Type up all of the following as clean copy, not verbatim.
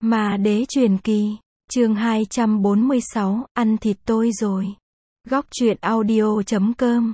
Ma đế truyền kỳ, chương 246, ăn thịt tôi rồi. Góc truyện audio.com.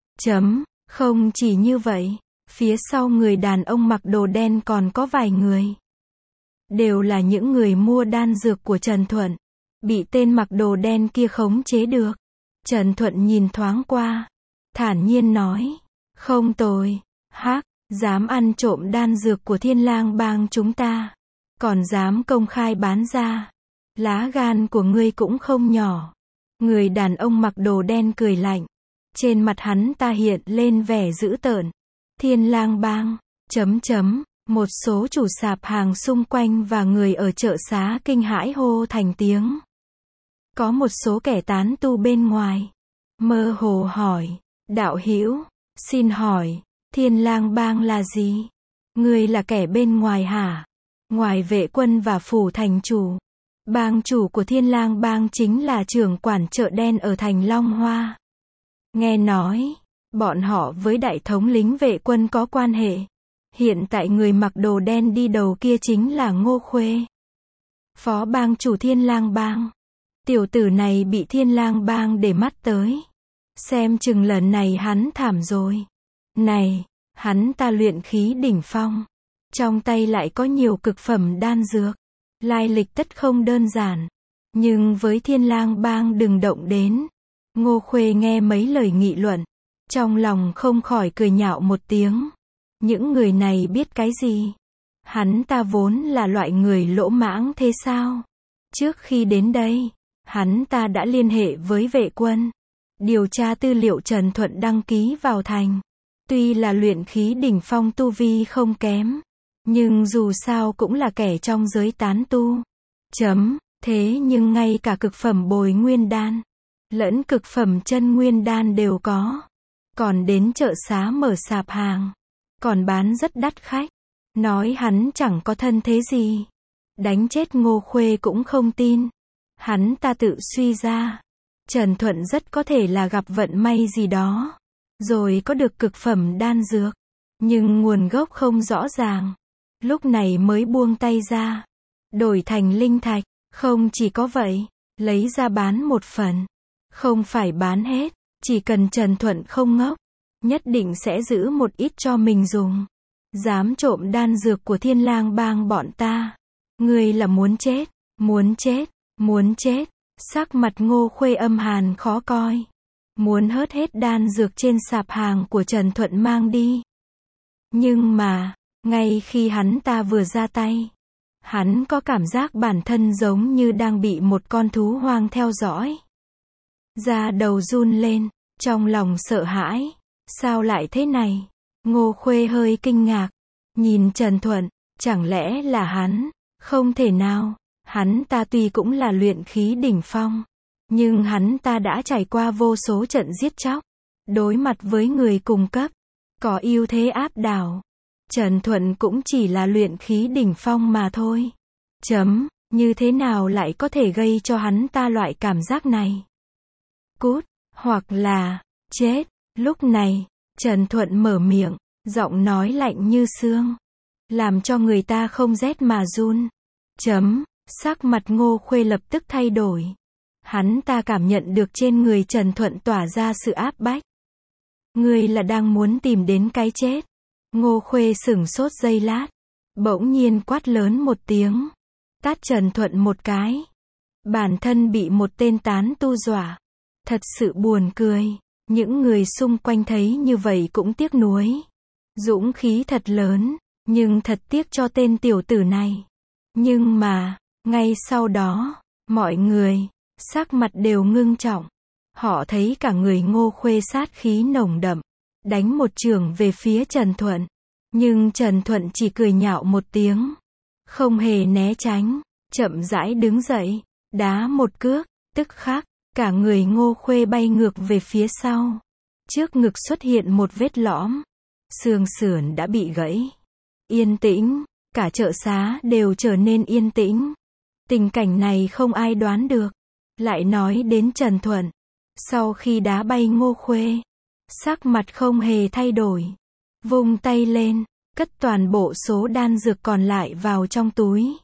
Không chỉ như vậy, phía sau người đàn ông mặc đồ đen còn có vài người. Đều là những người mua đan dược của Trần Thuận. Bị tên mặc đồ đen kia khống chế được. Trần Thuận nhìn thoáng qua. Thản nhiên nói. Không tồi. Dám ăn trộm đan dược của Thiên Lang Bang chúng ta. Còn dám công khai bán ra. Lá gan của ngươi cũng không nhỏ. Người đàn ông mặc đồ đen cười lạnh. Trên mặt hắn ta hiện lên vẻ dữ tợn. Thiên Lang Bang. Một số chủ sạp hàng xung quanh và người ở chợ xá kinh hãi hô thành tiếng. Có một số kẻ tán tu bên ngoài. Mơ hồ hỏi. Đạo hữu, xin hỏi, Thiên Lang Bang là gì? Ngươi là kẻ bên ngoài hả? Ngoài vệ quân và phủ thành chủ. Bang chủ của Thiên Lang Bang chính là trưởng quản chợ đen ở thành Long Hoa. Nghe nói, bọn họ với đại thống lĩnh vệ quân có quan hệ. Hiện tại người mặc đồ đen đi đầu kia chính là Ngô Khuê. Phó bang chủ Thiên Lang Bang. Tiểu tử này bị Thiên Lang Bang để mắt tới. Xem chừng lần này hắn thảm rồi. Này, hắn ta luyện khí đỉnh phong. Trong tay lại có nhiều cực phẩm đan dược. Lai lịch tất không đơn giản. Nhưng với Thiên Lang Bang đừng động đến. Ngô Khuê nghe mấy lời nghị luận. Trong lòng không khỏi cười nhạo một tiếng. Những người này biết cái gì? Hắn ta vốn là loại người lỗ mãng thế sao? Trước khi đến đây, hắn ta đã liên hệ với vệ quân. Điều tra tư liệu Trần Thuận đăng ký vào thành. Tuy là luyện khí đỉnh phong tu vi không kém. Nhưng dù sao cũng là kẻ trong giới tán tu. Thế nhưng ngay cả cực phẩm bồi nguyên đan, lẫn cực phẩm chân nguyên đan đều có. Còn đến chợ xá mở sạp hàng. Còn bán rất đắt khách. Nói hắn chẳng có thân thế gì. Đánh chết Ngô Khuê cũng không tin. Hắn ta tự suy ra. Trần Thuận rất có thể là gặp vận may gì đó. Rồi có được cực phẩm đan dược. Nhưng nguồn gốc không rõ ràng. Lúc này mới buông tay ra. Đổi thành linh thạch. Không chỉ có vậy. Lấy ra bán một phần. Không phải bán hết. Chỉ cần Trần Thuận không ngốc. Nhất định sẽ giữ một ít cho mình dùng. Dám trộm đan dược của Thiên Lang Bang bọn ta. Ngươi là muốn chết. Muốn chết. Sắc mặt Ngô Khuê âm hàn khó coi. Muốn hớt hết đan dược trên sạp hàng của Trần Thuận mang đi. Nhưng mà, ngay khi hắn ta vừa ra tay, hắn có cảm giác bản thân giống như đang bị một con thú hoang theo dõi. Da đầu run lên, trong lòng sợ hãi. Sao lại thế này? Ngô Khuê hơi kinh ngạc. Nhìn Trần Thuận, chẳng lẽ là hắn? Không thể nào. Hắn ta tuy cũng là luyện khí đỉnh phong. Nhưng hắn ta đã trải qua vô số trận giết chóc. Đối mặt với người cùng cấp. Có ưu thế áp đảo. Trần Thuận cũng chỉ là luyện khí đỉnh phong mà thôi. Như thế nào lại có thể gây cho hắn ta loại cảm giác này? Cút, hoặc là, chết. Lúc này, Trần Thuận mở miệng, giọng nói lạnh như xương. Làm cho người ta không rét mà run. Sắc mặt Ngô Khuê lập tức thay đổi. Hắn ta cảm nhận được trên người Trần Thuận tỏa ra sự áp bách. Ngươi là đang muốn tìm đến cái chết. Ngô Khuê sửng sốt giây lát. Bỗng nhiên quát lớn một tiếng. Tát Trần Thuận một cái. Bản thân bị một tên tán tu dọa. Thật sự buồn cười. Những người xung quanh thấy như vậy cũng tiếc nuối. Dũng khí thật lớn. Nhưng thật tiếc cho tên tiểu tử này. Nhưng mà, ngay sau đó, mọi người, sắc mặt đều ngưng trọng. Họ thấy cả người Ngô Khuê sát khí nồng đậm. Đánh một chưởng về phía Trần Thuận. Nhưng Trần Thuận chỉ cười nhạo một tiếng. Không hề né tránh. Chậm rãi đứng dậy. Đá một cước. Tức khắc, cả người Ngô Khuê bay ngược về phía sau. Trước ngực xuất hiện một vết lõm. Xương sườn đã bị gãy. Yên tĩnh. Cả chợ xá đều trở nên yên tĩnh. Tình cảnh này không ai đoán được. Lại nói đến Trần Thuận. Sau khi đá bay Ngô Khuê, sắc mặt không hề thay đổi. Vung tay lên, cất toàn bộ số đan dược còn lại vào trong túi.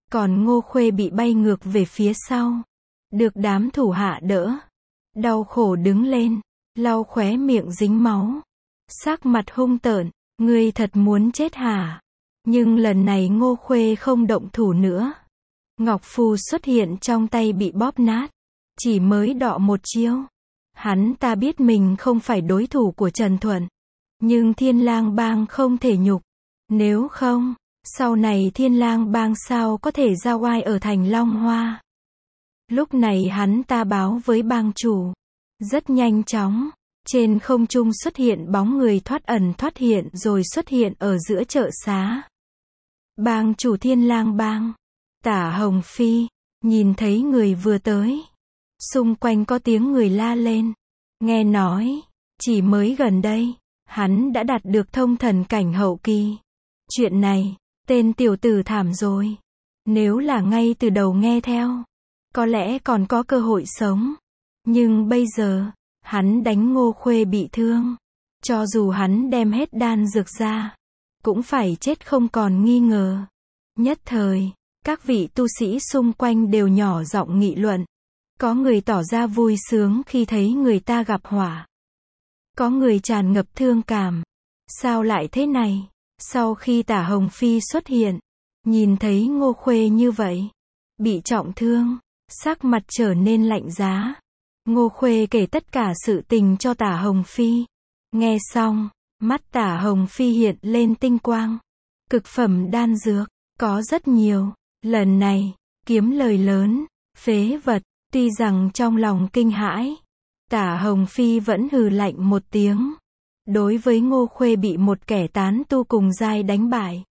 Còn Ngô Khuê bị bay ngược về phía sau. Được đám thủ hạ đỡ. Đau khổ đứng lên. Lau khóe miệng dính máu. Sắc mặt hung tợn. Ngươi thật muốn chết hả? Nhưng lần này Ngô Khuê không động thủ nữa. Ngọc phù xuất hiện trong tay bị bóp nát. Chỉ mới đọ một chiêu. Hắn ta biết mình không phải đối thủ của Trần Thuận. Nhưng Thiên Lang Bang không thể nhục. Nếu không, sau này Thiên Lang Bang sao có thể ra oai ở thành Long Hoa. Lúc này hắn ta báo với bang chủ. Rất nhanh chóng, trên không trung xuất hiện bóng người thoát ẩn thoát hiện rồi xuất hiện ở giữa chợ xá. Bang chủ Thiên Lang Bang, Tả Hồng Phi, nhìn thấy người vừa tới. Xung quanh có tiếng người la lên. Nghe nói, chỉ mới gần đây, hắn đã đạt được thông thần cảnh hậu kỳ. Chuyện này, tên tiểu tử thảm rồi. Nếu là ngay từ đầu nghe theo, có lẽ còn có cơ hội sống. Nhưng bây giờ, hắn đánh Ngô Khuê bị thương. Cho dù hắn đem hết đan dược ra, cũng phải chết không còn nghi ngờ. Nhất thời, các vị tu sĩ xung quanh đều nhỏ giọng nghị luận. Có người tỏ ra vui sướng khi thấy người ta gặp họa. Có người tràn ngập thương cảm. Sao lại thế này? Sau khi Tả Hồng Phi xuất hiện, nhìn thấy Ngô Khuê như vậy, bị trọng thương, sắc mặt trở nên lạnh giá. Ngô Khuê kể tất cả sự tình cho Tả Hồng Phi. Nghe xong, mắt Tả Hồng Phi hiện lên tinh quang. Cực phẩm đan dược, có rất nhiều. Lần này, kiếm lời lớn, phế vật. Tuy rằng trong lòng kinh hãi, Tả Hồng Phi vẫn hừ lạnh một tiếng. Đối với Ngô Khuê bị một kẻ tán tu cùng giai đánh bại,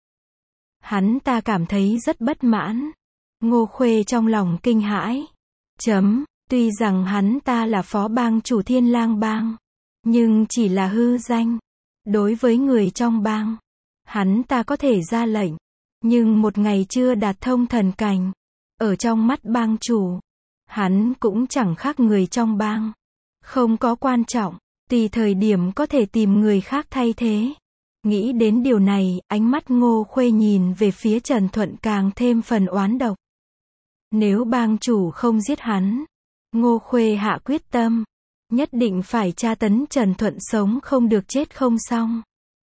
hắn ta cảm thấy rất bất mãn. Ngô Khuê trong lòng kinh hãi. Tuy rằng hắn ta là phó bang chủ Thiên Lang Bang, nhưng chỉ là hư danh. Đối với người trong bang, hắn ta có thể ra lệnh, nhưng một ngày chưa đạt thông thần cảnh, ở trong mắt bang chủ, hắn cũng chẳng khác người trong bang. Không có quan trọng, tùy thời điểm có thể tìm người khác thay thế. Nghĩ đến điều này, ánh mắt Ngô Khuê nhìn về phía Trần Thuận càng thêm phần oán độc. Nếu bang chủ không giết hắn, Ngô Khuê hạ quyết tâm, nhất định phải tra tấn Trần Thuận sống không được chết không xong.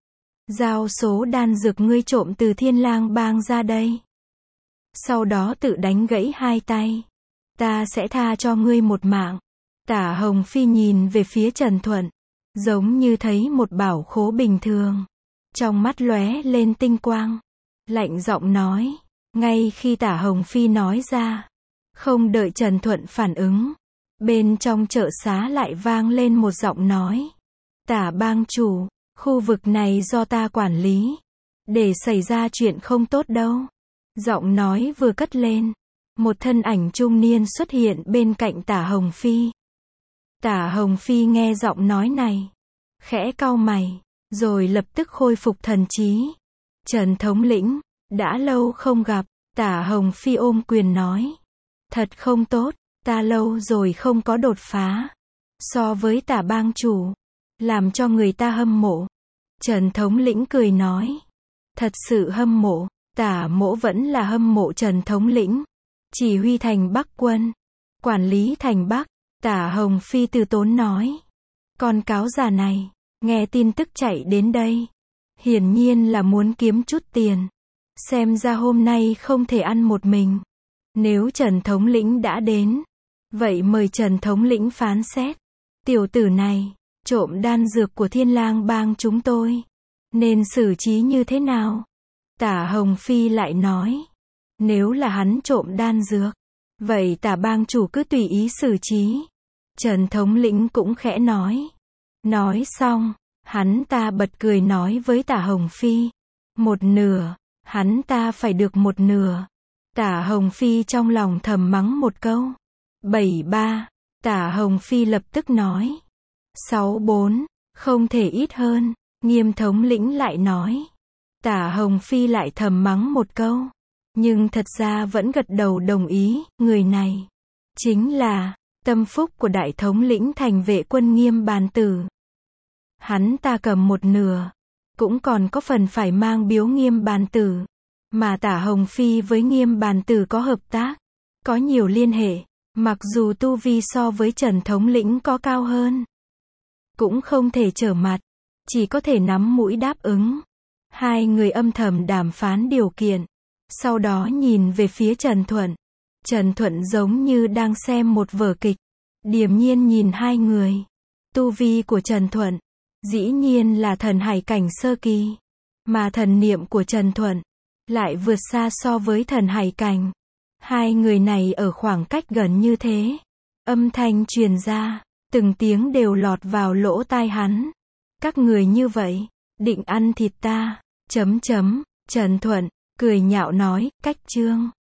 Giao số đan dược ngươi trộm từ Thiên Lang Bang ra đây. Sau đó tự đánh gãy hai tay. Ta sẽ tha cho ngươi một mạng. Tả Hồng Phi nhìn về phía Trần Thuận, giống như thấy một bảo khố bình thường. Trong mắt lóe lên tinh quang. Lạnh giọng nói. Ngay khi Tả Hồng Phi nói ra, không đợi Trần Thuận phản ứng, bên trong chợ xá lại vang lên một giọng nói. Tả bang chủ, khu vực này do ta quản lý. Để xảy ra chuyện không tốt đâu. Giọng nói vừa cất lên, một thân ảnh trung niên xuất hiện bên cạnh Tả Hồng Phi. Tả Hồng Phi nghe giọng nói này, khẽ cau mày, rồi lập tức khôi phục thần trí. Trần thống lĩnh, đã lâu không gặp. Tả Hồng Phi ôm quyền nói. Thật không tốt, ta lâu rồi không có đột phá. So với Tả bang chủ, làm cho người ta hâm mộ. Trần thống lĩnh cười nói. Thật sự hâm mộ. Tả mỗ vẫn là hâm mộ Trần thống lĩnh. Chỉ huy thành Bắc quân, quản lý thành Bắc. Tả Hồng Phi từ tốn nói. Con cáo già này, nghe tin tức chạy đến đây, hiển nhiên là muốn kiếm chút tiền. Xem ra hôm nay không thể ăn một mình. Nếu Trần thống lĩnh đã đến, vậy mời Trần thống lĩnh phán xét. Tiểu tử này, trộm đan dược của Thiên Lang Bang chúng tôi, nên xử trí như thế nào? Tả Hồng Phi lại nói. Nếu là hắn trộm đan dược, vậy Tả bang chủ cứ tùy ý xử trí. Trần thống lĩnh cũng khẽ nói. Nói xong, hắn ta bật cười nói với Tả Hồng Phi. Một nửa, hắn ta phải được một nửa. Tả Hồng Phi trong lòng thầm mắng một câu. 73, Tả Hồng Phi lập tức nói. 64, không thể ít hơn. Nghiêm thống lĩnh lại nói. Tả Hồng Phi lại thầm mắng một câu. Nhưng thật ra vẫn gật đầu đồng ý. Người này chính là tâm phúc của đại thống lĩnh thành vệ quân Nghiêm Bàn Tử. Hắn ta cầm một nửa, cũng còn có phần phải mang biếu Nghiêm Bàn Tử. Mà Tả Hồng Phi với Nghiêm Bàn Tử có hợp tác, có nhiều liên hệ, mặc dù tu vi so với Trần thống lĩnh có cao hơn, cũng không thể trở mặt, chỉ có thể nắm mũi đáp ứng. Hai người âm thầm đàm phán điều kiện, sau đó nhìn về phía Trần Thuận. Trần Thuận giống như đang xem một vở kịch, điềm nhiên nhìn hai người. Tu vi của Trần Thuận, dĩ nhiên là thần hải cảnh sơ kỳ, mà thần niệm của Trần Thuận lại vượt xa so với thần hải cảnh. Hai người này ở khoảng cách gần như thế, âm thanh truyền ra, từng tiếng đều lọt vào lỗ tai hắn. Các người như vậy, định ăn thịt ta, Trần Thuận cười nhạo nói, cách trương.